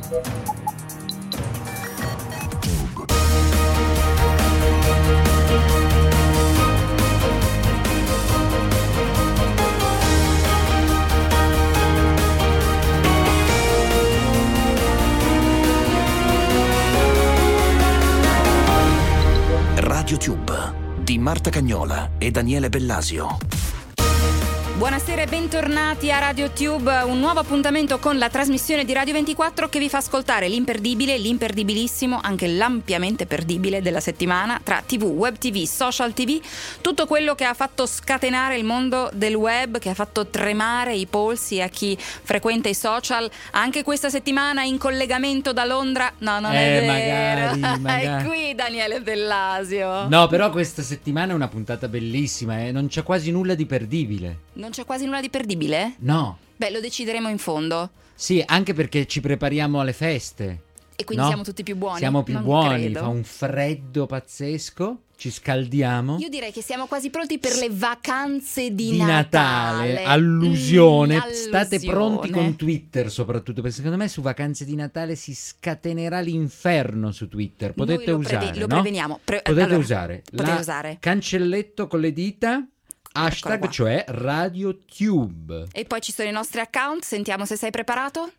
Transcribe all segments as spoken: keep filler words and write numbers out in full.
RadioTube di Marta Cagnola e Daniele Bellasio. Buonasera e bentornati a RadioTube, un nuovo appuntamento con la trasmissione di Radio ventiquattro che vi fa ascoltare l'imperdibile, l'imperdibilissimo, anche l'ampiamente perdibile della settimana tra tivù, web tv, social tv, tutto quello che ha fatto scatenare il mondo del web, che ha fatto tremare i polsi a chi frequenta i social. Anche questa settimana in collegamento da Londra, no non eh, è vero, magari, magari. È qui Daniele Bellasio. No, però questa settimana è una puntata bellissima, eh? Non c'è quasi nulla di perdibile. Non c'è quasi nulla di perdibile? No. Beh, lo decideremo in fondo. Sì, anche perché ci prepariamo alle feste. E quindi no? siamo tutti più buoni? Siamo più Non buoni, credo. fa un freddo pazzesco, ci scaldiamo. Io direi che siamo quasi pronti per le vacanze di, di Natale. Natale. Allusione. Mm, State allusione. pronti con Twitter soprattutto, perché secondo me su vacanze di Natale si scatenerà l'inferno su Twitter. Potete Noi lo usare, preve- lo no? preveniamo. Pre- Potete allora, usare potete la usare. cancelletto con le dita, hashtag, qua. cioè RadioTube. E poi ci sono i nostri account, sentiamo se sei preparato.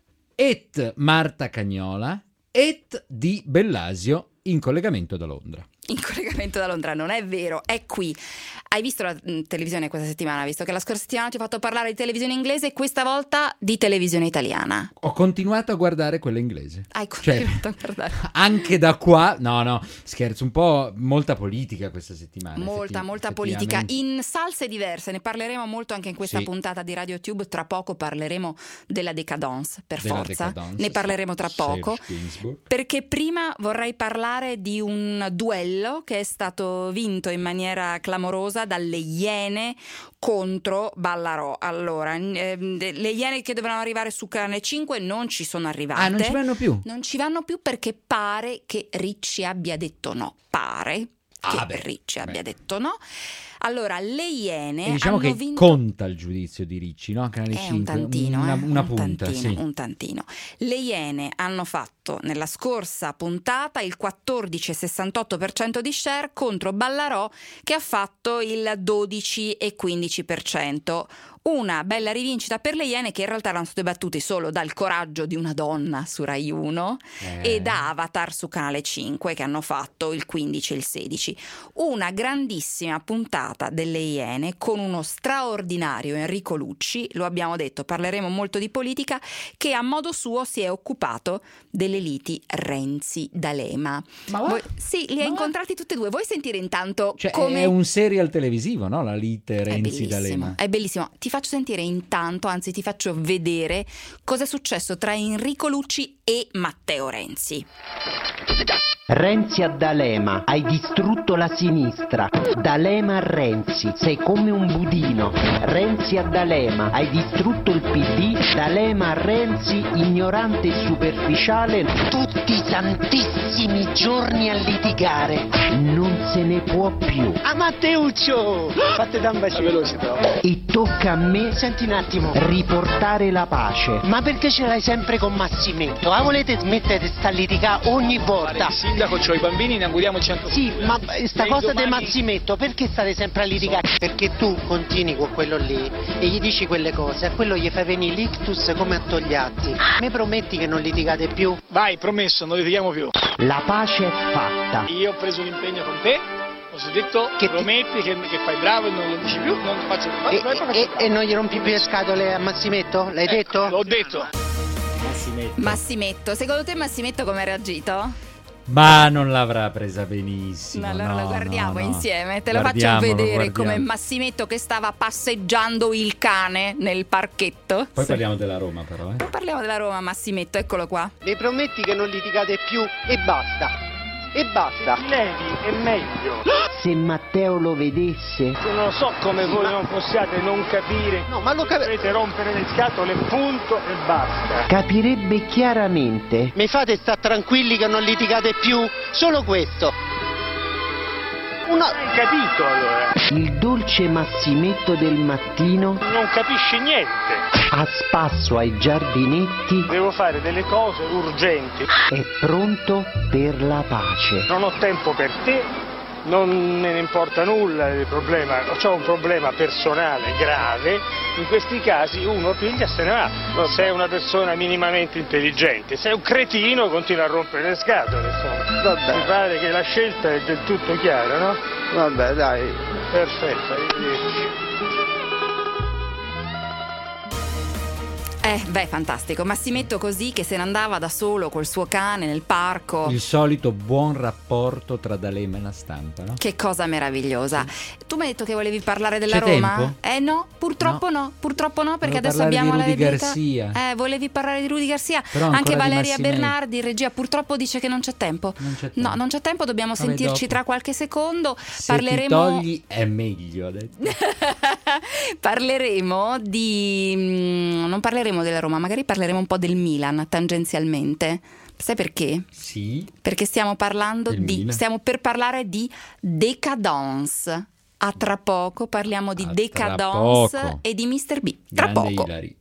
Et Marta Cagnola, et di Bellasio in collegamento da Londra. In collegamento da Londra, non è vero, è qui. Hai visto la mh, televisione questa settimana? Visto che la scorsa settimana ti ho fatto parlare di televisione inglese e questa volta di televisione italiana. Ho continuato a guardare quella inglese. Hai Cioè, continuato a guardare. anche da qua, no no, scherzo, un po' molta politica questa settimana. Molta, effetti- molta politica, effettivamente. in salse diverse, ne parleremo molto anche in questa Sì. puntata di RadioTube. Tra poco parleremo della decadence, per Della forza, decadence, ne sì. parleremo tra poco. Serge Gainsbourg. Perché prima vorrei parlare di un duello che è stato vinto in maniera clamorosa dalle Iene contro Ballarò. Allora, ehm, le Iene che dovevano arrivare su Canale cinque non ci sono arrivate. Ah, non ci vanno più? Non ci vanno più perché pare che Ricci abbia detto no. Pare che Ah, beh, Ricci beh. abbia detto no. Allora, le Iene E diciamo hanno che vinto... conta il giudizio di Ricci, no? Canale È un cinque, tantino, una, eh? una un punta, tantino, sì. un tantino. Le Iene hanno fatto nella scorsa puntata il quattordici virgola sessantotto per cento di share contro Ballarò che ha fatto il dodici virgola quindici per cento. Una bella rivincita per le Iene che in realtà erano state battute solo dal coraggio di una donna su Rai uno Eh. e da Avatar su Canale cinque che hanno fatto il quindici e il sedici. Una grandissima puntata delle Iene con uno straordinario Enrico Lucci, lo abbiamo detto, parleremo molto di politica, che a modo suo si è occupato delle liti Renzi-D'Alema. Ma va? Voi- sì, li ha Ma va? incontrati tutti e due. Vuoi sentire intanto Cioè, come... è un serial televisivo, no? La lite È Renzi bellissimo, D'Alema. è bellissimo. Ti faccio sentire intanto, anzi ti faccio vedere cosa è successo tra Enrico Lucci e Matteo Renzi. Renzi a D'Alema, hai distrutto la sinistra. D'Alema a Renzi, sei come un budino. Renzi a D'Alema, hai distrutto il P D. D'Alema a Renzi, ignorante e superficiale. Tutti i santissimi giorni a litigare. Non se ne può più. A Matteuccio! Fate da un bacino. Veloce però. E tocca a me, Senti un attimo. riportare la pace. Ma perché ce l'hai sempre con Massimento? Ah, volete smettere di sta litigare ogni volta? Il sindaco, c'ho i bambini, inauguriamo centro. Sì, ma sta E cosa domani- di Massimento, perché state sempre a litigare? Perché tu continui con quello lì e gli dici quelle cose, a quello gli fai venire l'ictus come a Togliatti. Mi prometti che non litigate più? Vai, promesso, non litighiamo più. La pace è fatta. Io ho preso un impegno con te, ho detto, Che ti- prometti che, che fai bravo e non lo dici più, non faccio più. E, e- e non gli rompi più le scatole a Massimetto? L'hai detto? L'ho detto. Massimetto, secondo te Massimetto come ha reagito? Ma non l'avrà presa benissimo. Ma allora no, lo guardiamo no, no. insieme, te lo Guardiamolo, faccio vedere guardiamo. come Massimetto che stava passeggiando il cane nel parchetto. Poi Sì. parliamo della Roma, però, eh. Poi parliamo della Roma, Massimetto, eccolo qua. Mi prometti che non litigate più e basta. E basta. Levi è meglio. Se Matteo lo vedesse, Io non so come voi non possiate non capire. No, ma lo capi- Dovete rompere le scatole, punto e basta. capirebbe chiaramente. Mi fate sta tranquilli che non litigate più? Solo questo. una... Hai capito allora? Il dolce Massimetto del mattino, Non capisci niente. a spasso ai giardinetti, Devo fare delle cose urgenti. è pronto per la pace. Non ho tempo per te. Non me ne importa nulla del problema, ho un problema personale grave, in questi casi uno piglia e se ne va. Non sei una persona minimamente intelligente, sei un cretino, continua a rompere le scatole, insomma. Vabbè. Mi pare che la scelta è del tutto chiara, no? Vabbè, dai. Perfetto, arrivederci. Eh, beh, fantastico. Massimetto così che se ne andava da solo col suo cane nel parco. Il solito buon rapporto tra D'Alema e la stampa, no? Che cosa meravigliosa. Tu mi hai detto che volevi parlare della C'è Roma? tempo? Eh no, purtroppo no, no purtroppo no, perché Volevo adesso parlare abbiamo di la Rudy verità. Garcia. Eh, volevi parlare di Rudy Garcia. Però ancora Anche di Valeria Massimiliano. Bernardi in regia purtroppo dice che non c'è tempo. Non c'è tempo. No, non c'è tempo, dobbiamo Vabbè, sentirci dopo. tra qualche secondo. Se Parleremo ti togli è meglio, ha detto. Parleremo di mm, non parleremo della Roma, magari parleremo un po' del Milan tangenzialmente. Sai perché? Sì. Perché stiamo parlando Del di Milan. stiamo per parlare di décadence. A tra poco parliamo di A tra décadence poco. e di mister B. Tra Grande poco. Ilari.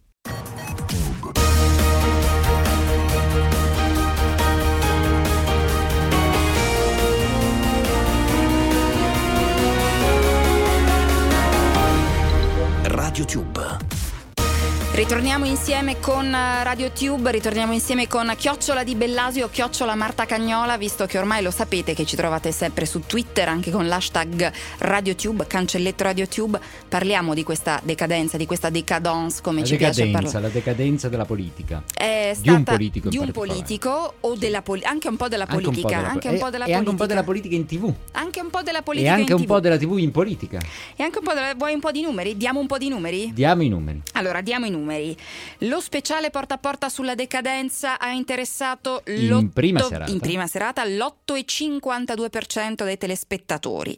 RadioTube. Ritorniamo insieme con RadioTube, ritorniamo insieme con Chiocciola di Bellasio, Chiocciola Marta Cagnola, visto che ormai lo sapete che ci trovate sempre su Twitter anche con l'hashtag RadioTube, cancelletto RadioTube. Parliamo di questa decadenza, di questa decadence, come La ci piace decadenza, parlare. la decadenza della politica. È Di un stata- politico in di un particolare. politico o della poli- anche un po' della Anche un po' politica, della po- anche un po' e- della e anche un po' politica. della politica in tivù. Anche un po' della E politica anche in un tivù. po' della tivù in politica. E anche un po' della... Vuoi un po' di numeri? Diamo un po' di numeri? Diamo i numeri. Allora, diamo i numeri. Lo speciale porta a porta sulla decadenza ha interessato In l'otto- prima serata. in prima serata l'otto virgola cinquantadue per cento dei telespettatori.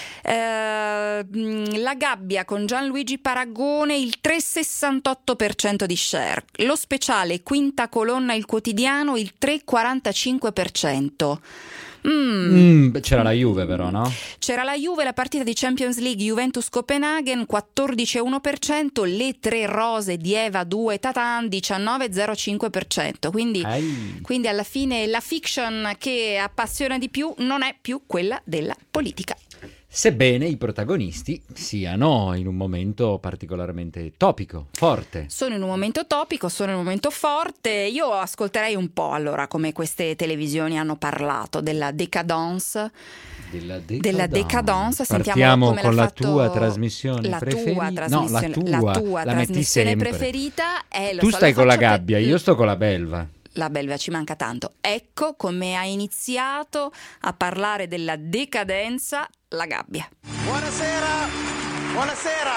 Eh, mh, la gabbia con Gianluigi Paragone il tre virgola sessantotto per cento di share. Lo speciale quinta colonna il quotidiano il tre virgola quarantacinque per cento. Mm. Mm, c'era la Juve però, no? C'era la Juve, la partita di Champions League Juventus-Copenaghen quattordici virgola uno per cento, le tre rose di Eva due Tatan diciannove virgola zero cinque per cento. Quindi, Ai. quindi alla fine la fiction che appassiona di più non è più quella della politica. Sebbene i protagonisti siano in un momento particolarmente topico, forte. Sono in un momento topico, sono in un momento forte. Io ascolterei un po' allora come queste televisioni hanno parlato della decadence. Della decadence. Della decadence, sentiamo Partiamo come con l'ha la fatto tua trasmissione la preferita. tua No, trasmissione, la tua, la tua la metti trasmissione sempre. preferita è, lo Tu so, stai la con la faccio per- gabbia, io sto con la belva. La belva ci manca tanto. Ecco come ha iniziato a parlare della decadenza la gabbia. Buonasera, buonasera.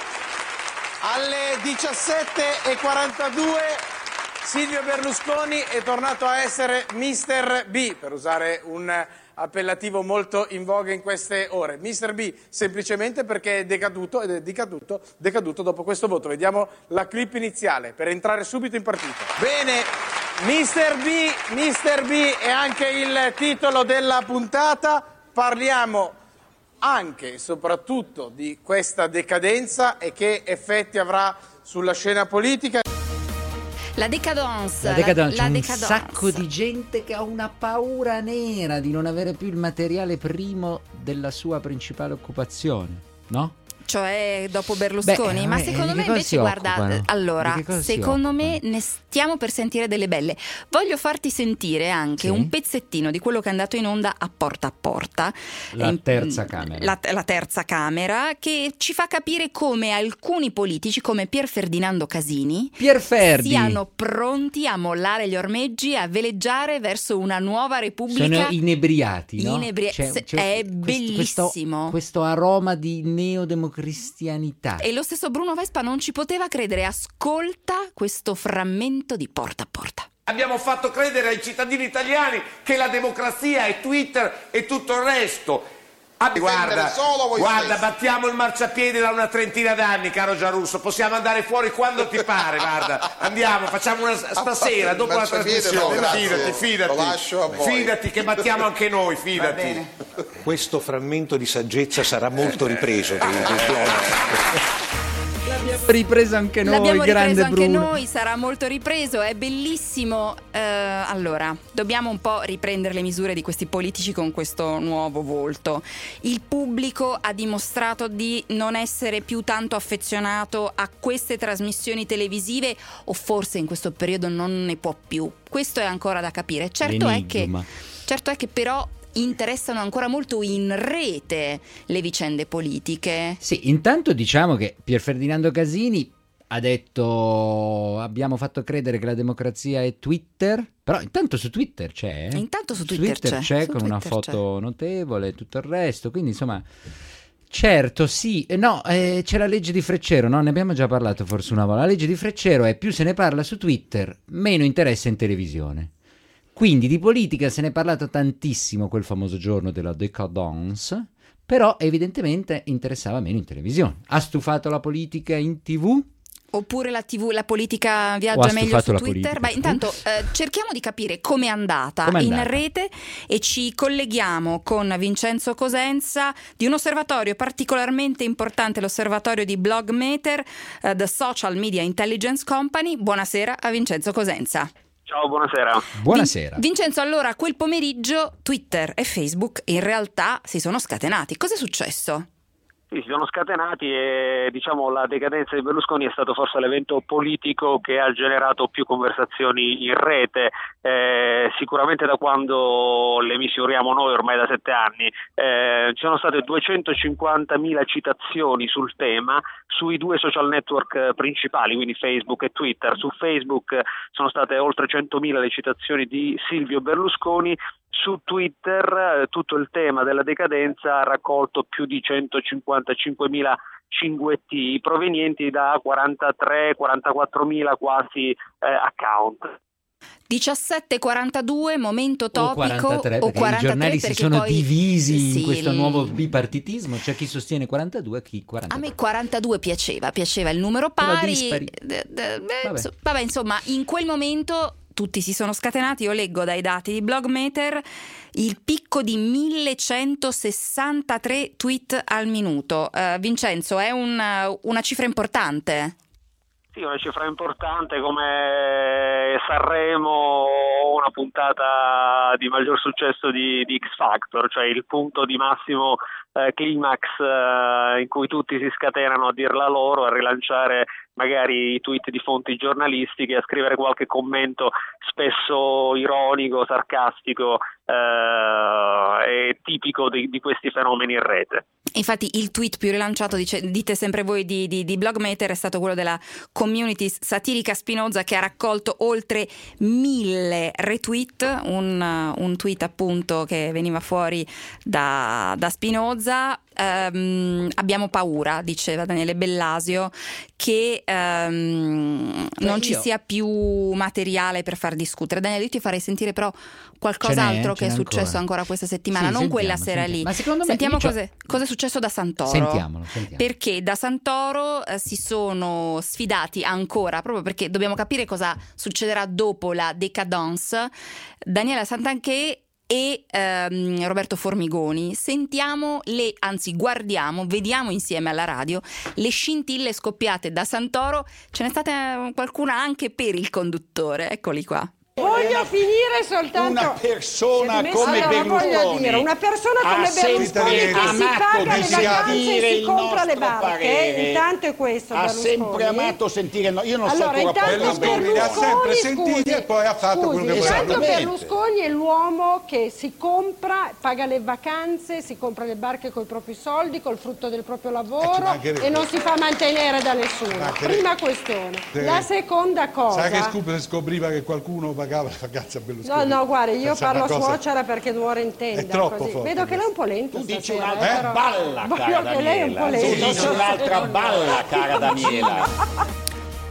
Alle diciassette e quarantadue Silvio Berlusconi è tornato a essere mister B, per usare un appellativo molto in voga in queste ore. mister B semplicemente perché è decaduto ed è decaduto, decaduto dopo questo voto. Vediamo la clip iniziale per entrare subito in partita. Bene, mister B, mister B è anche il titolo della puntata. Parliamo anche e soprattutto di questa decadenza e che effetti avrà sulla scena politica. La decadence. La decadence, la c'è un decadence. sacco di gente che ha una paura nera di non avere più il materiale primo della sua principale occupazione, no? Cioè dopo Berlusconi, Beh, ma eh, secondo di me che cosa invece si guarda, occupano? allora, Di che cosa si secondo me occupano? ne stiamo per sentire delle belle. Voglio farti sentire anche Sì. un pezzettino di quello che è andato in onda a Porta a Porta. La Eh, terza camera. La, la terza camera che ci fa capire come alcuni politici come Pier Ferdinando Casini Pierferdi. siano pronti a mollare gli ormeggi, a veleggiare verso una nuova repubblica. Sono inebriati, no? Inebri- se- è questo- bellissimo. Questo, questo aroma di neodemocristianità. E lo stesso Bruno Vespa non ci poteva credere. Ascolta questo frammento di Porta a Porta. Abbiamo fatto credere ai cittadini italiani che la democrazia è Twitter e tutto il resto. Ah, guarda, guarda, battiamo il marciapiede da una trentina d'anni, caro Giarrusso. Possiamo andare fuori quando ti pare, guarda. Andiamo, facciamo una stasera, dopo la trasmissione. No, fidati, fidati. Lo lascio a voi. Fidati che battiamo anche noi, fidati. Questo frammento di saggezza sarà molto ripreso. L'abbiamo ripreso anche noi, L'abbiamo grande ripreso anche Bruno. noi, sarà molto ripreso, è bellissimo. Eh, allora, dobbiamo un po' riprendere le misure di questi politici con questo nuovo volto. Il pubblico ha dimostrato di non essere più tanto affezionato a queste trasmissioni televisive, o forse in questo periodo non ne può più. Questo è ancora da capire. Certo è che, certo è che però interessano ancora molto in rete le vicende politiche. Sì, intanto diciamo che Pier Ferdinando Casini ha detto abbiamo fatto credere che la democrazia è Twitter, però intanto su Twitter c'è. Eh? Intanto su Twitter, Twitter c'è, c'è su con Twitter una foto c'è. notevole e tutto il resto, quindi insomma certo sì, no, eh, c'è la legge di Freccero, no? Ne abbiamo già parlato forse una volta. La legge di Freccero è più se ne parla su Twitter, meno interessa in televisione. Quindi di politica se ne è parlato tantissimo quel famoso giorno della décadence, però evidentemente interessava meno in televisione. Ha stufato la politica in tivù? Oppure la tivù, la politica O viaggia ha meglio su stufato la Twitter? politica? Beh, intanto eh, cerchiamo di capire com'è andata, Com'è in andata? rete, e ci colleghiamo con Vincenzo Cosenza di un osservatorio particolarmente importante, l'osservatorio di Blogmeter, eh, The Social Media Intelligence Company. Buonasera a Vincenzo Cosenza. Ciao, buonasera. Buonasera. Vin- Vincenzo, allora quel pomeriggio Twitter e Facebook in realtà si sono scatenati. Cosa è successo? Sì, si sono scatenati e diciamo la decadenza di Berlusconi è stato forse l'evento politico che ha generato più conversazioni in rete, eh, sicuramente da quando le misuriamo noi ormai da sette anni. Eh, ci sono state duecentocinquantamila citazioni sul tema sui due social network principali, quindi Facebook e Twitter. Su Facebook sono state oltre centomila le citazioni di Silvio Berlusconi. Su Twitter eh, tutto il tema della decadenza ha raccolto più di centocinquantacinquemila cinguetti provenienti da quarantatré quarantaquattromila quasi eh, account. diciassette quarantadue, momento topico, o quarantatré, perché o quarantatré, i giornali si perché sono poi, divisi sì, in questo il- nuovo bipartitismo, c'è chi sostiene quarantadue e chi quarantatré. A me quarantadue piaceva, piaceva il numero Però pari. dispari. D- d- beh, Vabbè. inso- vabbè, insomma, in quel momento tutti si sono scatenati. Io leggo dai dati di Blogmeter il picco di millecentosessantatré tweet al minuto. Eh, Vincenzo, è un- una cifra importante? Sì, una cifra importante come Sanremo, una puntata di maggior successo di, di X Factor, cioè il punto di massimo eh, climax eh, in cui tutti si scatenano a dirla loro, a rilanciare magari i tweet di fonti giornalistiche, a scrivere qualche commento spesso ironico, sarcastico, eh, e tipico di, di questi fenomeni in rete. Infatti il tweet più rilanciato, dice, dite sempre voi, di, di, di Blogmeter è stato quello della community satirica Spinoza, che ha raccolto oltre mille retweet, un, un tweet appunto che veniva fuori da, da Spinoza. Um, abbiamo paura, diceva Daniele Bellasio, che um, non Beh, ci io- sia più materiale per far discutere. Daniele, io ti farei sentire però qualcos'altro Ce che n'è è successo ancora. ancora questa settimana, Sì, non sentiamo, quella sera sentiamo. lì. Ma secondo me Sentiamo io c'ho- cos'è, cosa è successo da Santoro. Sentiamolo, sentiamo. Perché da Santoro eh, si sono sfidati ancora, proprio perché dobbiamo capire cosa succederà dopo la décadence, Daniela Santanchè e ehm, Roberto Formigoni. Sentiamo le, anzi guardiamo, vediamo insieme alla radio le scintille scoppiate da Santoro. Ce n'è stata eh, qualcuna anche per il conduttore, eccoli qua. Voglio finire soltanto Una persona Siete messi- come allora, voglio Berlusconi dire, una persona ha come sempre Berlusconi che si amato paga le di vacanze sentire e si il compra le nostro barche, parere. intanto è questo Ha Berlusconi. sempre amato sentire no, io non Allora, so ancora intanto Berlusconi Berlusconi, ha sempre scusi, sentito e poi ha fatto scusi, quello che intanto voleva. Berlusconi è l'uomo che si compra, paga le vacanze, si compra le barche con i propri soldi, col frutto del proprio lavoro mancherebbe. e non si fa mantenere da nessuno. mancherebbe. Prima questione. Sì. La seconda cosa. Sai che scoop- scopriva che qualcuno pagava le vacanze a Berlusconi? No, no, guarda, io Questa è parlo a una cosa- suocera perché nuora intenda. È troppo così. forte Vedo che lei è un po' lento Tu dici stasera, un'altra eh, però- balla, Voglio cara che lei è un po' Daniela. Tu lento. dici un'altra balla, cara Daniela.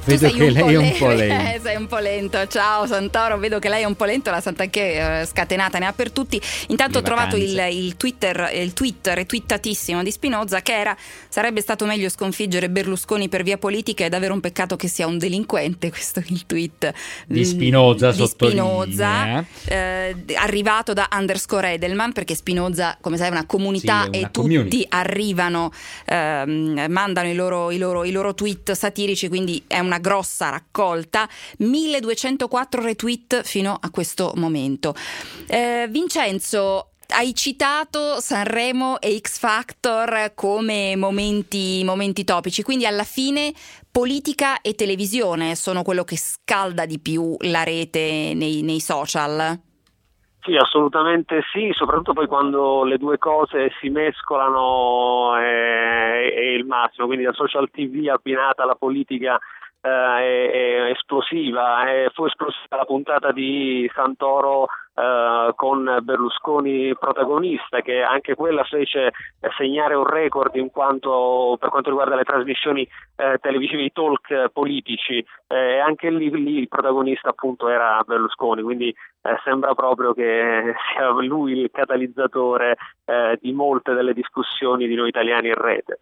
Vedo che lei è un po' lento. Eh, sei un po' lento. Ciao Santoro, vedo che lei è un po' lento, la Santa che eh, scatenata ne ha per tutti. Intanto ho trovato il, il Twitter, il tweet retweetatissimo di Spinoza che era: sarebbe stato meglio sconfiggere Berlusconi per via politica, è davvero un peccato che sia un delinquente. Questo è il tweet di Spinoza, di Spinoza eh, arrivato da underscore Edelman, perché Spinoza, come sai, è una comunità, sì, è una e community. Tutti arrivano, ehm, mandano i loro, i, loro, i loro tweet satirici, quindi è una grossa raccolta, milleduecentoquattro retweet fino a questo momento. eh, Vincenzo, hai citato Sanremo e X Factor come momenti, momenti topici, quindi alla fine politica e televisione sono quello che scalda di più la rete nei, nei social? Sì, assolutamente sì, soprattutto poi quando le due cose si mescolano è, è il massimo, quindi la social T V abbinata alla politica eh, è, è esplosiva. È, fu esplosiva la puntata di Santoro Uh, con Berlusconi protagonista, che anche quella fece segnare un record in quanto per quanto riguarda le trasmissioni uh, televisive, i talk uh, politici, e uh, anche lì, lì il protagonista appunto era Berlusconi, quindi uh, sembra proprio che sia lui il catalizzatore uh, di molte delle discussioni di noi italiani in rete.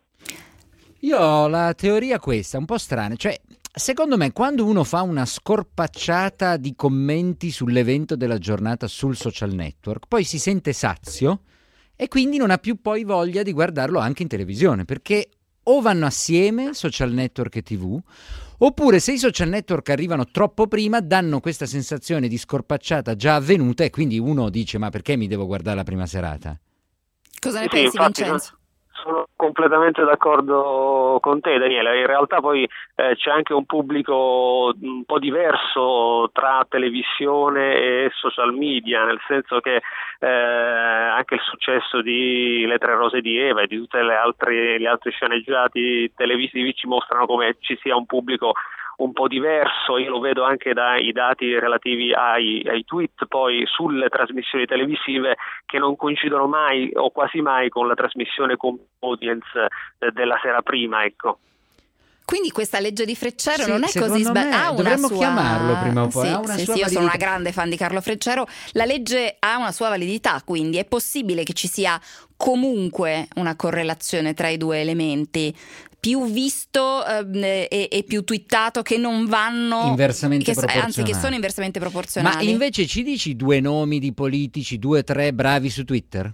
Io ho la teoria questa, un po' strana, cioè secondo me quando uno fa una scorpacciata di commenti sull'evento della giornata sul social network, poi si sente sazio e quindi non ha più poi voglia di guardarlo anche in televisione, perché o vanno assieme social network e tivù, oppure se i social network arrivano troppo prima danno questa sensazione di scorpacciata già avvenuta e quindi uno dice: ma perché mi devo guardare la prima serata? Cosa ne sì, pensi, infatti, Vincenzo? Sono completamente d'accordo con te, Daniele. In realtà poi eh, c'è anche un pubblico un po' diverso tra televisione e social media, nel senso che eh, anche il successo di Le Tre Rose di Eva e di tutte le altre gli altri sceneggiati televisivi ci mostrano come ci sia un pubblico un po' diverso. Io lo vedo anche dai dati relativi ai, ai tweet poi sulle trasmissioni televisive, che non coincidono mai o quasi mai con la trasmissione con audience eh, della sera prima, ecco. Quindi questa legge di Freccero sì, non è così sbagliata. Dovremmo sua... chiamarlo prima o poi. Sì, ha una sì, sua sì, io validità. sono una grande fan di Carlo Freccero. La legge ha una sua validità, quindi è possibile che ci sia comunque una correlazione tra i due elementi. Più visto eh, e, e più twittato che non vanno inversamente che, proporzionali. Anzi, che sono inversamente proporzionali. Ma invece ci dici due nomi di politici, due o tre bravi su Twitter?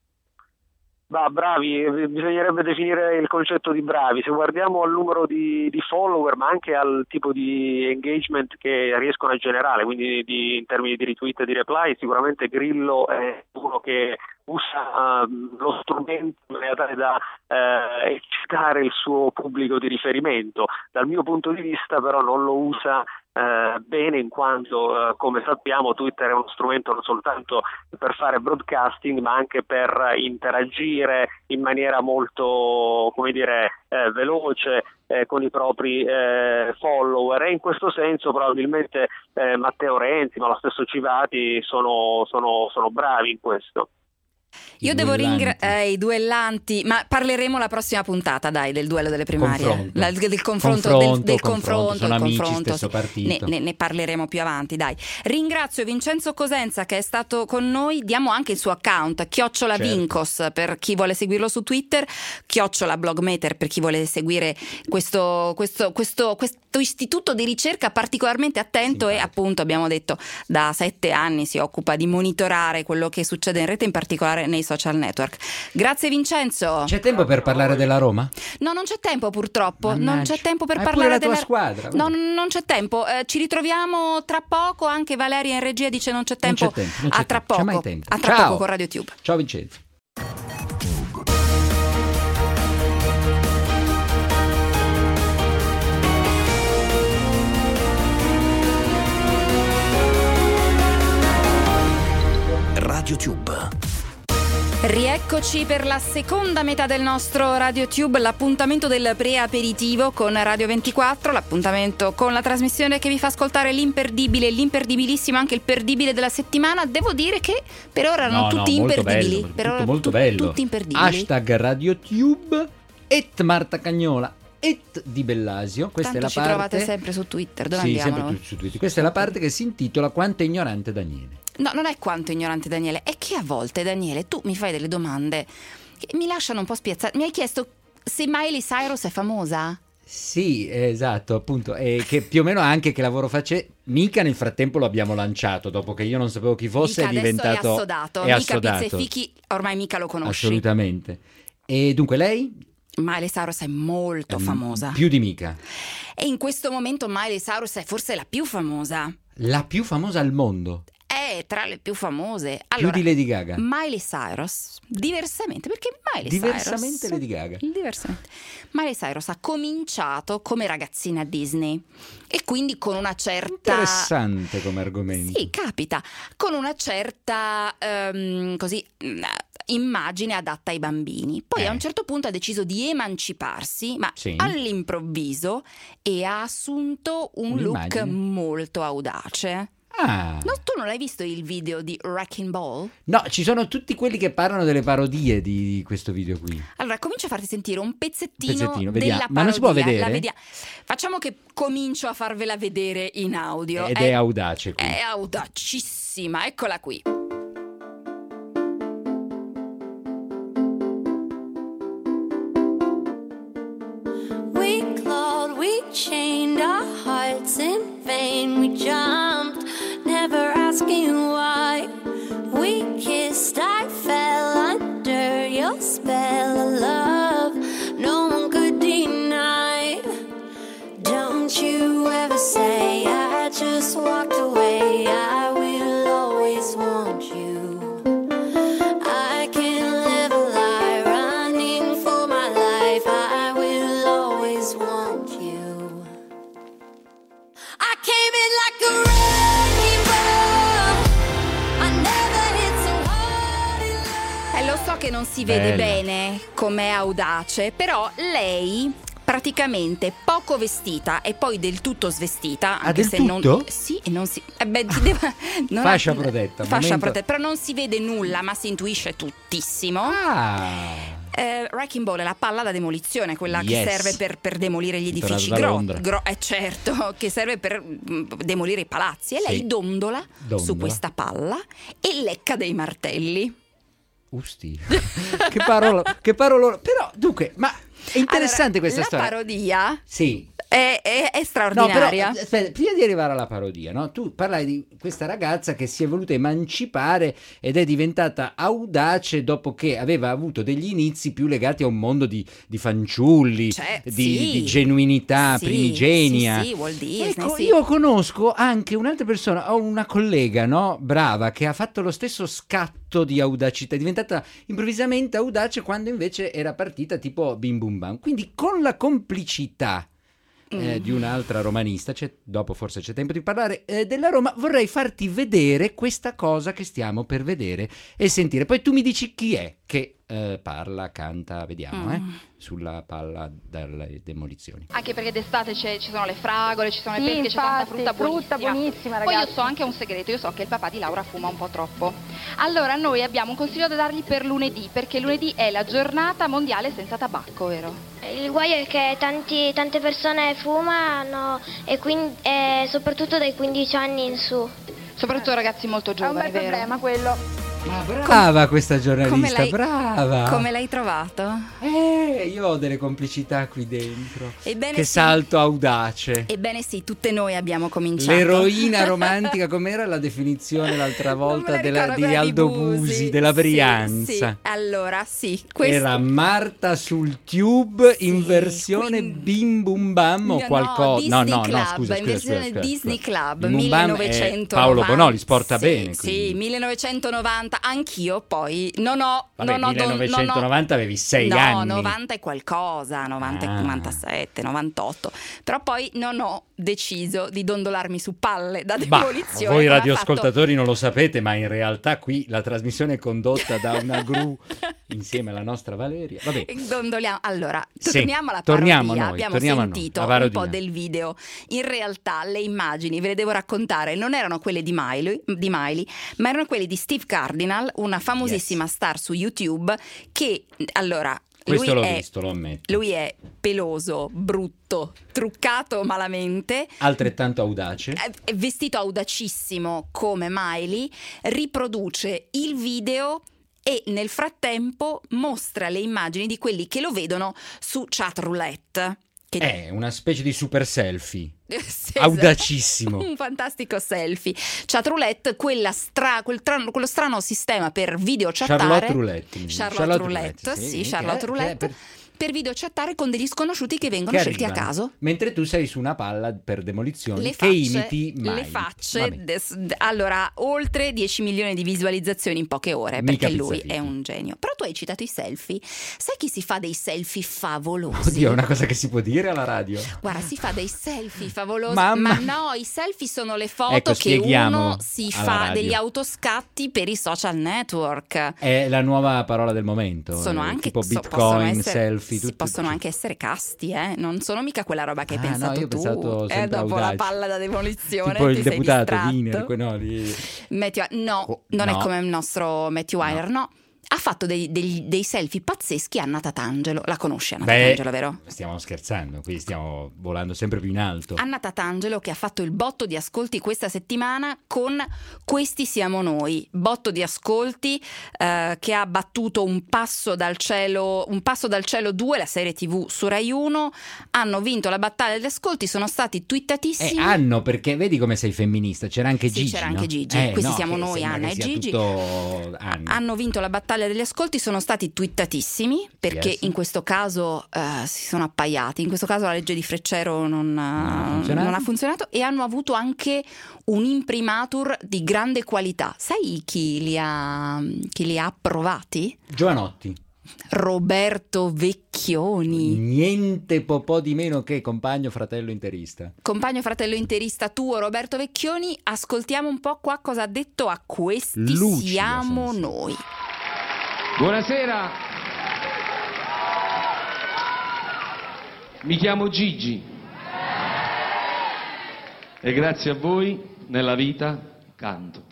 Bah, bravi, bisognerebbe definire il concetto di bravi. Se guardiamo al numero di, di follower, ma anche al tipo di engagement che riescono a generare, quindi di, in termini di retweet e di reply, sicuramente Grillo è uno che usa uh, lo strumento in maniera tale da uh, eccitare il suo pubblico di riferimento. Dal mio punto di vista però non lo usa Uh, bene, in quanto uh, come sappiamo Twitter è uno strumento non soltanto per fare broadcasting, ma anche per interagire in maniera molto, come dire, eh, veloce eh, con i propri eh, follower, e in questo senso probabilmente eh, Matteo Renzi, ma lo stesso Civati sono, sono, sono bravi in questo. Io devo ringraziare eh, i duellanti, ma parleremo la prossima puntata, dai, del duello delle primarie, confronto. La, del confronto, confronto del, del confronto, confronto, sono il amici, confronto, stesso sì. partito. Ne, ne, ne parleremo più avanti, dai. Ringrazio Vincenzo Cosenza che è stato con noi, diamo anche il suo account, chiocciola certo. Vincos per chi vuole seguirlo su Twitter, chiocciola Blogmeter per chi vuole seguire questo, questo, questo, questo istituto di ricerca particolarmente attento sì, e appunto abbiamo detto da sette anni si occupa di monitorare quello che succede in rete, in particolare nei social network. Grazie Vincenzo. C'è tempo per parlare della Roma? No, non c'è tempo purtroppo. Mannaggia. Non c'è tempo per Hai parlare pure la tua della squadra. No, non c'è tempo. Eh, ci ritroviamo tra poco. Anche Valeria in regia dice non c'è tempo. Non c'è tempo, non c'è a tra tempo. poco. C'è mai tempo. A tra Ciao. poco con Radio Tube. Ciao Vincenzo. Radio Tube. Rieccoci per la seconda metà del nostro Radio Tube, l'appuntamento del pre-aperitivo con Radio ventiquattro, l'appuntamento con la trasmissione che vi fa ascoltare l'imperdibile, l'imperdibilissimo, anche il perdibile della settimana. Devo dire che per ora erano no, tutti no, molto imperdibili. Bello, per tutto ora molto tu, bello. tutti imperdibili. Hashtag Radio Tube et Marta Cagnola. et di Bellasio. Questa Tanto è la ci parte... trovate sempre su Twitter, dove sì, andiamo? sempre su Twitter. Questa è la parte che si intitola Quanto è ignorante Daniele. No, non è quanto ignorante Daniele, è che a volte, Daniele, tu mi fai delle domande che mi lasciano un po' spiazzare. Mi hai chiesto se Miley Cyrus è famosa? Sì, esatto, appunto, e che più o meno anche che lavoro face. Mica nel frattempo lo abbiamo lanciato, dopo che io non sapevo chi fosse. Mica è diventato adesso è assodato, è mica assodato. Pizza e Fichi, ormai mica lo conosci. Assolutamente. E dunque lei? Miley Cyrus è molto Ehm, famosa. Più di Mica. E in questo momento Miley Cyrus è forse la più famosa. La più famosa al mondo. È tra le più famose. Allora, più di Lady Gaga. Miley Cyrus, diversamente, perché Miley Diversamente Cyrus, Lady Gaga. Diversamente. Miley Cyrus ha cominciato come ragazzina Disney e quindi con una certa... Interessante come argomento. Sì, capita. Con una certa ehm, così mh, immagine adatta ai bambini. Poi Eh. a un certo punto ha deciso di emanciparsi, ma Sì. all'improvviso, e ha assunto un look Un'immagine. molto audace. Ah. No, tu non hai visto il video di Wrecking Ball? No, ci sono tutti quelli che parlano delle parodie di questo video qui. Allora, comincia a farti sentire un pezzettino, Pezzettino, vediamo. della parodia. Ma non si può vedere? La vedia- Facciamo che comincio a farvela vedere in audio. Ed è audace qui. È audacissima, eccola qui. We clawed, we chained our hearts in vain. We jumped, never asking why. We kissed, I fell under your spell of love. No one could deny. Don't you ever say I just walked away. I will always want you. I can't live a lie running for my life. I will always want you. I came in like a wrecking ball. I never hit so hard in love. Eh, lo so che non si vede Bella. bene com'è audace, però lei praticamente poco vestita e poi del tutto svestita, anche del se tutto? non sì, e non si eh beh, ti deve- non Fascia ha- protetta, fascia momento- protetta, però non si vede nulla, ma si intuisce tuttissimo. Ah. Eh, Wrecking Ball è la palla da demolizione, quella che Yes. serve per, per demolire gli Tornato edifici da gro, Londra. gro- eh, certo, che serve per mm, demolire i palazzi. E lei Sì. dondola, Dondola. su questa palla e lecca dei martelli. Usti. che parola, che parola. Però, dunque, ma è interessante Allora, questa la storia. parodia Sì. è, è- è No, però, straordinaria. aspetta, prima di arrivare alla parodia, no? Tu parlai di questa ragazza che si è voluta emancipare ed è diventata audace dopo che aveva avuto degli inizi più legati a un mondo di, di fanciulli, Cioè, di, sì. di genuinità Sì, primigenia. sì, sì, Walt Disney, Ecco, sì. io conosco anche un'altra persona, ho una collega, no? Brava, che ha fatto lo stesso scatto di audacità, è diventata improvvisamente audace quando invece era partita tipo Bim Bum Bam. Quindi con la complicità eh, Mm. di un'altra romanista, c'è- dopo forse c'è tempo di parlare eh, della Roma, vorrei farti vedere questa cosa che stiamo per vedere e sentire. Poi tu mi dici chi è che eh, parla, canta, vediamo, Mm. eh, sulla palla dalle demolizioni. Anche perché d'estate c'è- ci sono le fragole, ci sono Sì, le pesche, c'è tanta infatti, frutta frutta buonissima. buonissima, Poi io ragazzi. so anche un segreto, io so che il papà di Laura fuma un po' troppo. Allora noi abbiamo un consiglio da dargli per lunedì, perché lunedì è la giornata mondiale senza tabacco, vero? Il guaio è che tanti- tante persone fumano e, quindi, e soprattutto dai quindici anni in su. Soprattutto ragazzi molto È un giovani, bel vero? problema quello. Brava questa giornalista, l'hai- brava. Come l'hai trovato? Eh, io ho delle complicità qui dentro. Ebbene che sì. salto audace. Ebbene sì, tutte noi abbiamo cominciato. L'eroina romantica, com'era la definizione l'altra volta della- ricordo di quella di Aldo Busi. Busi, della Sì, Brianza? sì. Allora, sì, questo... Era Marta sul tube in versione Bim Bum Bam o No, qualcosa. Disney no, no, Club, scusa, in scusa, versione scusa, scusa, Disney scusa. Club, Bim Bum Bam è millenovecentonovanta. Paolo Bonoli, si porta Sì, bene. Sì, quindi. millenovecentonovanta, anch'io poi non ho... Vabbè, non ho don- millenovecentonovanta avevi sei no, anni. novanta e qualcosa, novanta, Ah. novantasette, novantotto. Però poi non ho deciso di dondolarmi su palle da Bah, demolizione. voi come ha radioascoltatori non lo sapete, ma in realtà qui la trasmissione è condotta da una gru insieme alla nostra Valeria. Vabbè. fatto- Dondoliamo. Allora, Sì, torniamo alla parodia. torniamo a noi, Abbiamo torniamo a noi, sentito la un parodia. po' del video. In realtà le immagini, ve le devo raccontare, non erano quelle di Miley, di Miley, ma erano quelle di Steve Cardinal, una famosissima star su YouTube che, allora, Questo Lui l'ho è- visto, lo ammetto. Lui è peloso, brutto, truccato malamente, Altrettanto audace. è è vestito audacissimo come Miley, riproduce il video e nel frattempo mostra le immagini di quelli che lo vedono su chat roulette. Che È una specie di super selfie. Sì, Audacissimo. Un fantastico selfie. Chat roulette, quella stra- quel tra- quello strano sistema per video chattare. Charlotte Roulette. Charlotte, Charlotte Roulette, Roulette, sì, sì, Charlotte che- Roulette. che- Per video chattare con degli sconosciuti che vengono Che scelti a arrivano. caso. Mentre tu sei su una palla per demolizioni Le che facce, imiti mai. le facce Vabbè. des- d- allora, oltre dieci milioni di visualizzazioni in poche ore, Mica perché lui pizzariti. è un genio. Però tu hai citato i selfie. Sai chi si fa dei selfie favolosi? Oddio, è una cosa che si può dire alla radio. Guarda, si fa dei selfie favolosi. Mamma. Ma no, i selfie sono le foto Ecco, che spieghiamo uno si alla fa radio. degli autoscatti per i social network. È la nuova parola del momento. Sono eh, anche tipo so- possono Bitcoin, essere- selfie, sì, tutto. possono anche essere casti, eh? Non sono mica quella roba che hai Ah, no, pensato io ho tu. pensato eh, sempre dopo la audaci. palla da demolizione Tipo ti il sei deputato distratto. Wiener, que- no, lì- Matthew- no, Oh, non no. è come il nostro Matthew Weiner, no. Ha fatto dei, dei- dei selfie pazzeschi a Anna Tatangelo. La conosci Anna Beh, Tatangelo, vero? stiamo scherzando, qui stiamo volando sempre più in alto. Anna Tatangelo che ha fatto il botto di ascolti questa settimana con Questi siamo noi, botto di ascolti eh, che ha battuto un passo dal cielo, un passo dal cielo due, la serie tivù su Rai uno, hanno vinto la battaglia degli ascolti, sono stati Eh, twittatissimi. Hanno, perché vedi come sei femminista, c'era anche Sì, Gigi, c'era no? anche Gigi. Eh, Questi no, siamo che noi, sembra Anna che e sia Gigi. tutto Anna. Hanno vinto la battaglia degli ascolti, sono stati twittatissimi perché Yes. in questo caso eh, si sono appaiati. In questo caso la legge di Freccero non, ha eh, funzionato. non ha funzionato e hanno avuto anche un imprimatur di grande qualità. Sai chi li ha, chi li ha approvati? Giovanotti. Roberto Vecchioni, Niente po' po' di meno che compagno fratello interista. compagno fratello interista tuo Roberto Vecchioni. Ascoltiamo un po' qua cosa ha detto a Questi Lucida, siamo noi. Buonasera, mi chiamo Gigi e grazie a voi nella vita canto.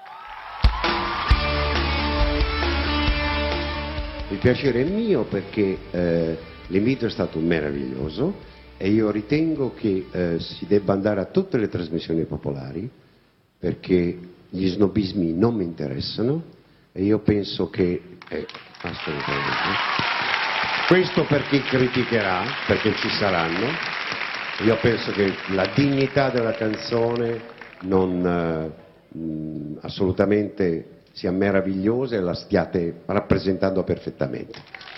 Il piacere è mio perché eh, l'invito è stato meraviglioso e io ritengo che eh, si debba andare a tutte le trasmissioni popolari perché gli snobismi non mi interessano e io penso che eh, assolutamente questo per chi criticherà, perché ci saranno, io penso che la dignità della canzone non eh, mh, assolutamente sia meravigliosa e la stiate rappresentando perfettamente.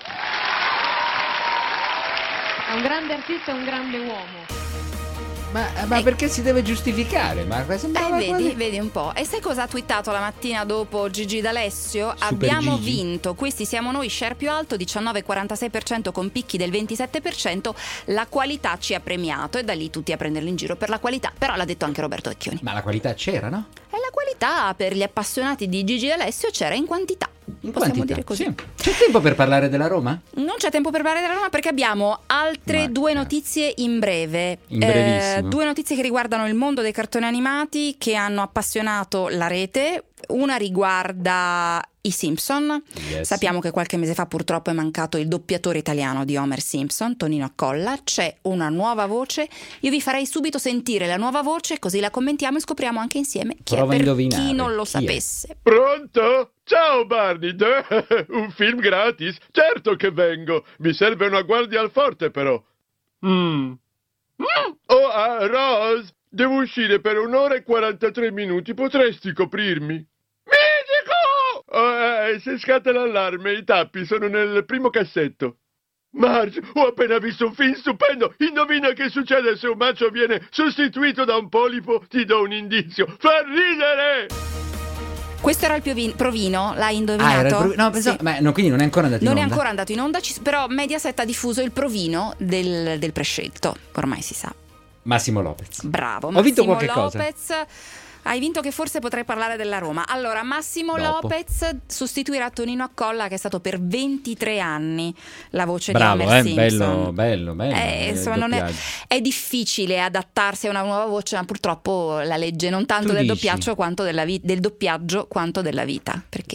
È un grande artista e un grande uomo. Ma, ma perché si deve giustificare? Ma sembrava Eh, vedi, quasi- vedi un po'. E sai cosa ha twittato la mattina dopo Gigi D'Alessio? Super Abbiamo Gigi. vinto, questi siamo noi, share più alto, diciannove virgola quarantasei per cento con picchi del ventisette per cento, la qualità ci ha premiato e da lì tutti a prenderli in giro per la qualità, però l'ha detto anche Roberto Vecchioni. Ma la qualità c'era, no? E la qualità per gli appassionati di Gigi D'Alessio c'era in quantità. In Possiamo quantità, dire così. sì. C'è tempo per parlare della Roma? Non c'è tempo per parlare della Roma perché abbiamo altre Ma- due notizie in breve. In brevissimo. due notizie che riguardano il mondo dei cartoni animati che hanno appassionato la rete. Una riguarda i Simpson. Yes. Sappiamo che qualche mese fa purtroppo è mancato il doppiatore italiano di Homer Simpson, Tonino Accolla. C'è una nuova voce. Io vi farei subito sentire la nuova voce così la commentiamo e scopriamo anche insieme chi Prova a è per indovinare. chi non lo Chi è? sapesse. Pronto? Ciao Barney, un film gratis? Certo che vengo, mi serve una guardia al forte però. Mm. Oh, ah, Rose, devo uscire per un'ora e quarantatré minuti, potresti coprirmi? Medico! Oh, eh, se scatta l'allarme, i tappi sono nel primo cassetto. Marge, ho appena visto un film stupendo, indovina che succede se un macio viene sostituito da un polipo, ti do un indizio, fa ridere! Questo era il piovin- provino, l'hai indovinato? Ah, era il pro- no, pensavo- Sì. ma no, quindi non è ancora andato Non in è onda? ancora andato in onda, ci- però Mediaset ha diffuso il provino del, del prescelto, ormai si sa. Massimo Lopez. Bravo, Ho vinto Massimo qualche cosa. Lopez. Hai vinto che forse potrei parlare della Roma. Allora, Massimo Dopo. Lopez sostituirà Tonino Accolla, che è stato per ventitré anni la voce Bravo, di Homer eh, Simpson. bello, bello, bello. Eh, il insomma, non è, doppiaggio. è difficile adattarsi a una nuova voce, ma purtroppo la legge non tanto Tu del dici? doppiaggio quanto della vi- del doppiaggio quanto della vita, perché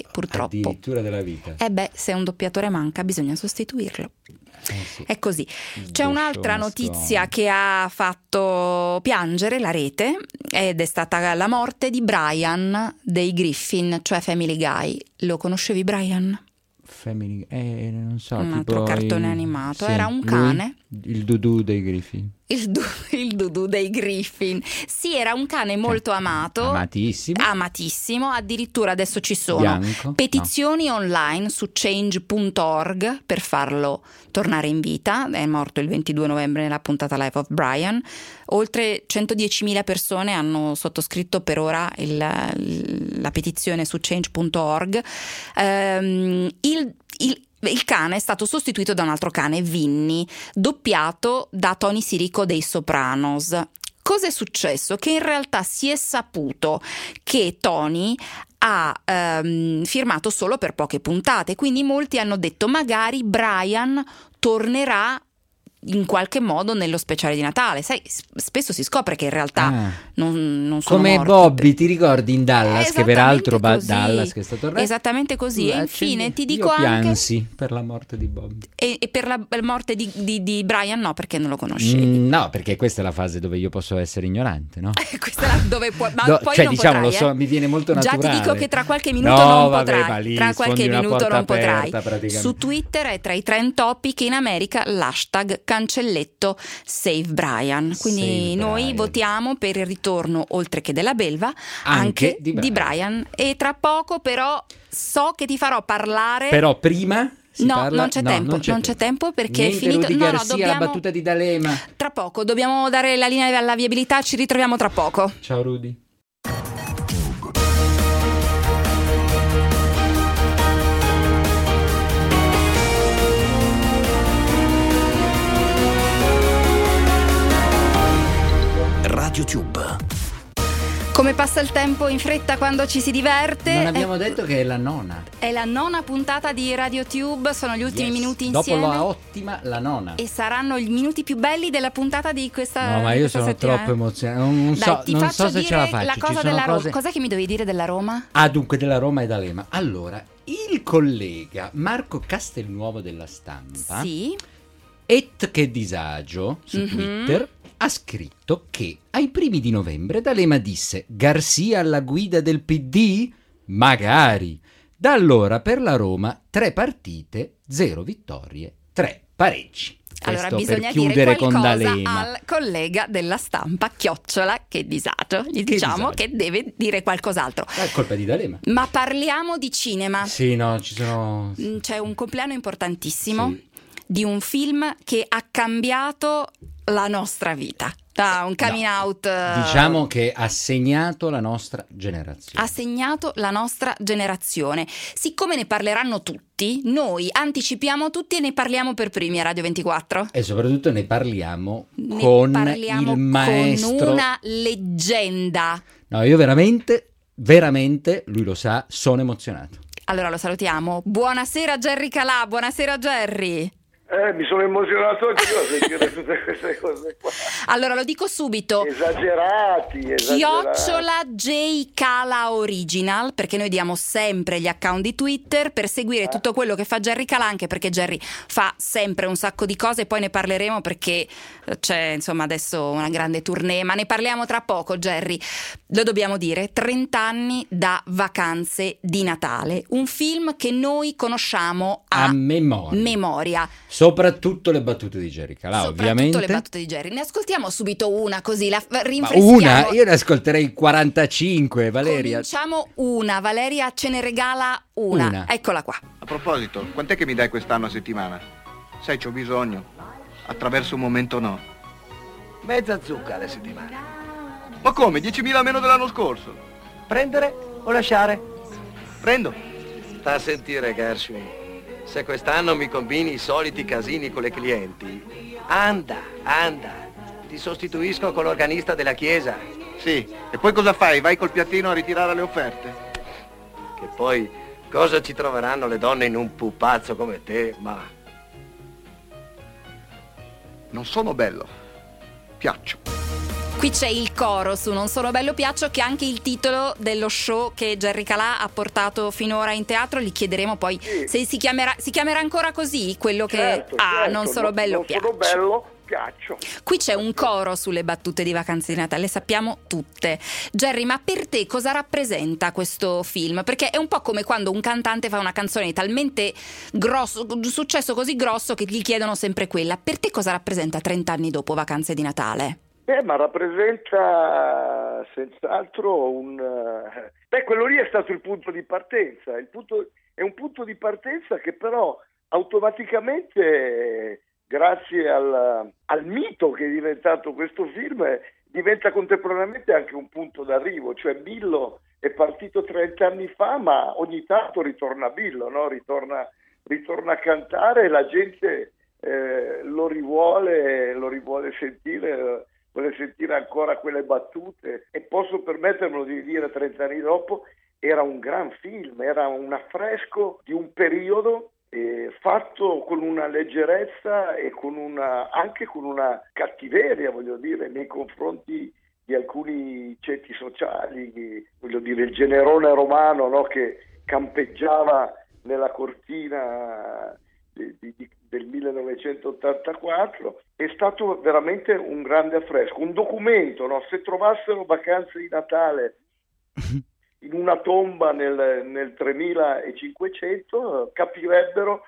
purtroppo. Addirittura della vita. Eh beh, se un doppiatore manca bisogna sostituirlo. Eh sì. È così. C'è un'altra Boscione notizia che ha fatto piangere la rete ed è stata la morte di Brian dei Griffin, cioè Family Guy. Lo conoscevi Brian? Family, eh, non so, Un tipo altro cartone il- animato, sì, era un lui? cane. Il Dudu dei Griffin. Il, du- il Dudu dei Griffin. Sì, era un cane molto amato. Amatissimo. Amatissimo. Addirittura adesso ci sono Bianco? petizioni online su change punto org per farlo tornare in vita. È morto il ventidue novembre nella puntata Life of Brian. Oltre centodiecimila persone hanno sottoscritto per ora il- la petizione su change punto org. Ehm, il, il Il cane è stato sostituito da un altro cane, Vinny, doppiato da Tony Sirico dei Sopranos. Cosa è successo? Che in realtà si è saputo che Tony ha ehm, firmato solo per poche puntate, quindi molti hanno detto magari Brian tornerà in qualche modo nello speciale di Natale. Sai, s- spesso si scopre che in realtà Ah. non, non sono Come morti. Bobby, ti ricordi in Dallas, che Esattamente peraltro ba- così. Dallas che sta tornando. Esattamente così. E infine ti dico Io anche piansi per la morte di Bobby. e, e per la la morte di, di, di Brian no, perché non lo conoscevi. Mm, no, perché questa è la fase dove io posso essere ignorante, no? Questa è la dove puoi, ma Do- poi cioè, non diciamo, potrai, lo so, eh. mi viene molto Già naturale. ti dico che tra qualche minuto No, non vabbè, potrai. ma lì Tra sfondi qualche una minuto porta non potrai. aperta, praticamente. Su Twitter è tra i trend topic in America l'hashtag cancelletto Save Brian. Quindi Save noi Brian. votiamo per il ritorno, oltre che della belva, Anche anche, di di, Brian. Brian. E tra poco però so che ti farò parlare. Però prima si no, parla- non c'è no, tempo, non c'è non c'è tempo perché Niente è finito. Rudy No, no, Garcia, dobbiamo la battuta di D'Alema. tra poco, dobbiamo dare la linea alla viabilità, ci ritroviamo tra poco. Ciao Rudy. Radio Tube. Come passa il tempo in fretta quando ci si diverte. Non abbiamo Ecco, detto che è la nona. è la nona puntata di Radio Tube, sono gli ultimi Yes. minuti Dopo insieme. la ottima, la nona. E saranno i minuti più belli della puntata di questa No, ma di io questa sono settimana. troppo emozionato. Non, non Dai, so, ti non faccio so se dire ce la faccio. la Ci cosa sono della Roma. cose- Cos'è che mi dovevi dire della Roma? Ah, dunque, della Roma e D'Alema. Allora, il collega Marco Castelnuovo della Stampa, Sì. et che disagio su Mhm. Twitter, ha scritto che ai primi di novembre D'Alema disse Garcia alla guida del P D? Magari. Da allora per la Roma tre partite, zero vittorie, tre pareggi. Allora Questo bisogna per chiudere dire con qualcosa D'Alema. al collega della Stampa, chiocciola, che disagio. Gli Che diciamo disagio. che deve dire qualcos'altro. È colpa di D'Alema. Ma parliamo di cinema. Sì, no, ci sono... Mm, C'è un compleanno importantissimo Sì. di un film che ha cambiato la nostra vita. Da un coming out. eh, Diciamo che ha segnato la nostra generazione. ha segnato la nostra generazione. Siccome ne parleranno tutti, noi anticipiamo tutti e ne parliamo per primi a Radio ventiquattro. E soprattutto ne parliamo Ne con parliamo il maestro. con una leggenda. No, io veramente, veramente, lui lo sa, sono emozionato. Allora lo salutiamo. Buonasera Gerry Calà, buonasera Gerry. Eh, mi sono emozionato anch'io a sentire tutte queste cose qua. Allora lo dico subito. Esagerati, esagerati. Chiocciola J Cala Original, perché noi diamo sempre gli account di Twitter per seguire tutto quello che fa Gerry Calà, anche perché Gerry fa sempre un sacco di cose, poi ne parleremo perché c'è insomma adesso una grande tournée, ma ne parliamo tra poco. Gerry, lo dobbiamo dire, trenta anni da Vacanze di Natale, un film che noi conosciamo a, A memoria. memoria. Soprattutto le battute di Jerry Calà, Soprattutto ovviamente. le battute di Jerry. Ne ascoltiamo subito una così la Ma rinfreschiamo. una, io ne ascolterei quarantacinque, Valeria. Cominciamo una, Valeria ce ne regala una. Una. Eccola qua. A proposito, quant'è che mi dai quest'anno a settimana? Sai, c'ho bisogno. Attraverso un momento no. Mezza zucca alla settimana. Ma come? diecimila meno dell'anno scorso? Prendere o lasciare? Prendo. Sta a sentire, Gershwin. Se quest'anno mi combini i soliti casini con le clienti, anda, anda. Ti sostituisco con l'organista della chiesa. Sì, e poi cosa fai? Vai col piattino a ritirare le offerte? Che poi cosa ci troveranno le donne in un pupazzo come te, ma... Non sono bello. Piaccio. Qui c'è il coro su Non sono bello piaccio, che è anche il titolo dello show che Gerry Calà ha portato finora in teatro. Gli chiederemo poi sì. se si chiamerà, si chiamerà ancora così quello che certo, ah, certo. Non sono non, bello non piaccio. Sono bello piaccio. Qui c'è un coro sulle battute di Vacanze di Natale, le sappiamo tutte. Gerry, ma per te cosa rappresenta questo film? Perché è un po' come quando un cantante fa una canzone di talmente grosso, successo così grosso che gli chiedono sempre quella. Per te cosa rappresenta trent'anni dopo Vacanze di Natale? Eh, ma rappresenta senz'altro un... Beh, quello lì è stato il punto di partenza. Il punto... È un punto di partenza che però automaticamente, grazie al, al mito che è diventato questo film, diventa contemporaneamente anche un punto d'arrivo. Cioè Billo è partito trent'anni fa, ma ogni tanto ritorna Billo, no? Ritorna, ritorna a cantare e la gente eh, lo rivuole, lo rivuole sentire... vuole sentire ancora quelle battute, e posso permettermelo di dire trent'anni dopo, era un gran film, era un affresco di un periodo eh, fatto con una leggerezza e con una, anche con una cattiveria, voglio dire, nei confronti di alcuni ceti sociali, voglio dire il generone romano, no, che campeggiava nella cortina di, di, di del millenovecentottantaquattro. È stato veramente un grande affresco, un documento, no? Se trovassero Vacanze di Natale in una tomba nel, nel tremilacinquecento capirebbero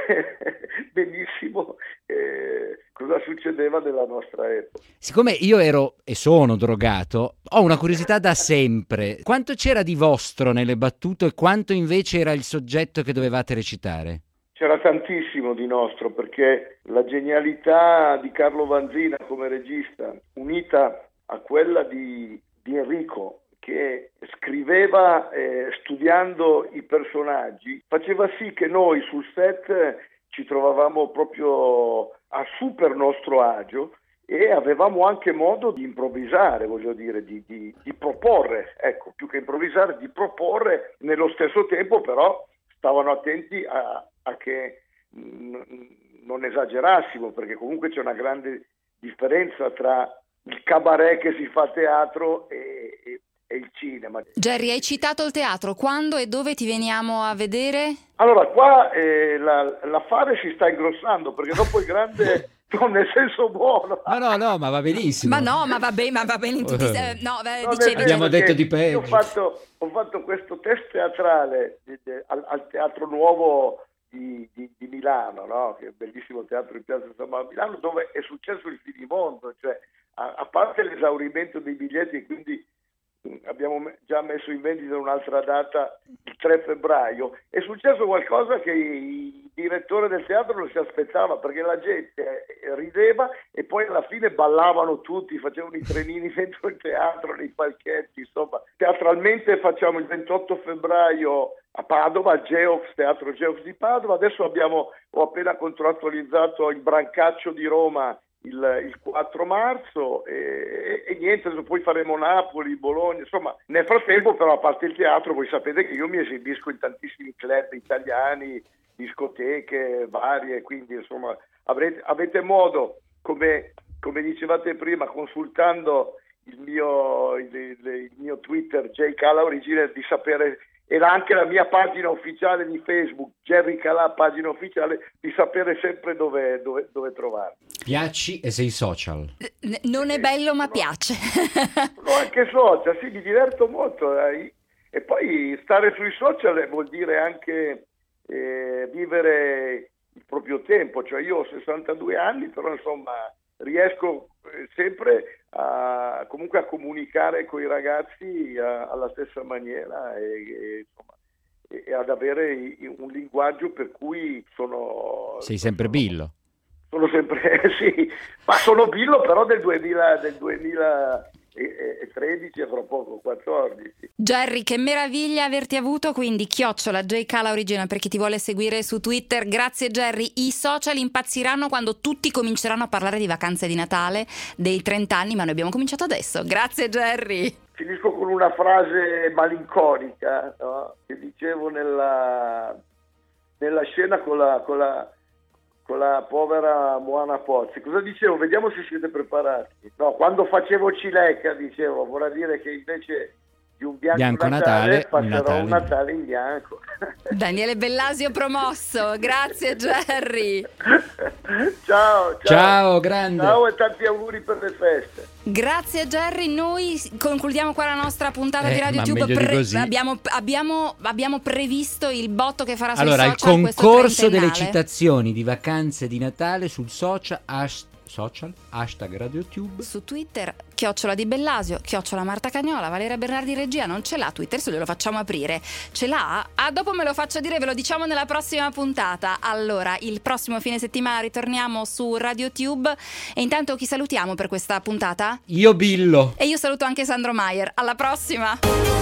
benissimo eh, cosa succedeva nella nostra epoca. Siccome io ero e sono drogato, ho una curiosità da sempre. Quanto c'era di vostro nelle battute e quanto invece era il soggetto che dovevate recitare? C'era tantissimo di nostro, perché la genialità di Carlo Vanzina come regista, unita a quella di, di Enrico, che scriveva eh, studiando i personaggi, faceva sì che noi sul set ci trovavamo proprio a super nostro agio e avevamo anche modo di improvvisare, voglio dire, di, di, di proporre, ecco, più che improvvisare, di proporre. Nello stesso tempo però stavano attenti a a che mh, non esagerassimo, perché comunque c'è una grande differenza tra il cabaret che si fa a teatro e, e, e il cinema. Gerry, hai citato il teatro, quando e dove ti veniamo a vedere? Allora, qua eh, la, l'affare si sta ingrossando, perché dopo il grande... No, nel senso buono. Ma no, no, ma va benissimo. Ma no, ma va bene, ma va bene in tutti i eh, no, no, dicevi, abbiamo detto di peggio. Io ho fatto, ho fatto questo test teatrale di, di, al, al Teatro Nuovo Di, di, di Milano, no? Che è un bellissimo teatro in Piazza San Marco a Milano, dove è successo il finimondo, cioè a, a parte l'esaurimento dei biglietti, e quindi mh, abbiamo me- già messo in vendita un'altra data il tre febbraio, è successo qualcosa che il direttore del teatro non si aspettava, perché la gente rideva e poi alla fine ballavano tutti, facevano i trenini dentro il teatro, nei palchetti, insomma. Teatralmente facciamo il ventotto febbraio a Padova, al Geox, Teatro Geox di Padova. Adesso abbiamo, ho appena contrattualizzato il Brancaccio di Roma il, il quattro marzo e, e niente, adesso poi faremo Napoli, Bologna, insomma. Nel frattempo però, a parte il teatro, voi sapete che io mi esibisco in tantissimi club italiani, discoteche varie, quindi insomma avrete, avete modo, come, come dicevate prima, consultando il mio, il, il mio Twitter J Calà Origine, di sapere. Era anche la mia pagina ufficiale di Facebook, Gerry Calà, pagina ufficiale, di sapere sempre dove, dove, dove trovarmi. Piacci e sei social. N- non è bello, ma piace. Sono anche social, sì, mi diverto molto. Eh. E poi stare sui social vuol dire anche eh, vivere il proprio tempo. Cioè io ho sessantadue anni, però insomma riesco eh, sempre a, comunque a comunicare con i ragazzi a, alla stessa maniera e, e, insomma, e, e ad avere i, un linguaggio per cui sono... Sei sempre sono, Billo. Sono sempre, sì, ma sono Billo però del, duemila, del duemilatredici e fra poco quattordici. Gerry, che meraviglia averti avuto, quindi chiocciola J Calà Original per chi ti vuole seguire su Twitter. Grazie Gerry, i social impazziranno quando tutti cominceranno a parlare di Vacanze di Natale, dei trent'anni, ma noi abbiamo cominciato adesso. Grazie Gerry. Finisco con una frase malinconica, no? Che dicevo nella, nella scena con la, con la con la povera Moana Pozzi. Cosa dicevo? Vediamo se siete preparati. No, quando facevo Cilecca dicevo, vorrà dire che invece di un bianco, Bianco Natale, Natale, passerò un Natale. un Natale in bianco. Daniele Bellasio promosso, grazie Gerry. Ciao, ciao. Ciao, grande. Ciao e tanti auguri per le feste. Grazie Gerry, noi concludiamo qua la nostra puntata Eh, di ma RadioTube. meglio di così. abbiamo, abbiamo, abbiamo previsto il botto che farà sui Allora, il social questo concorso delle trentennale. citazioni di vacanze di Natale sul social, hash- social hashtag RadioTube. Su Twitter, chiocciola di Bellasio, chiocciola Marta Cagnola, Valeria Bernardi regia non ce l'ha Twitter, se glielo facciamo aprire. Ce l'ha? Ah, dopo me lo faccio dire, ve lo diciamo nella prossima puntata. Allora, il prossimo fine settimana ritorniamo su RadioTube e intanto chi salutiamo per questa puntata? Io Billo. E io saluto anche Sandro Maier. Alla prossima!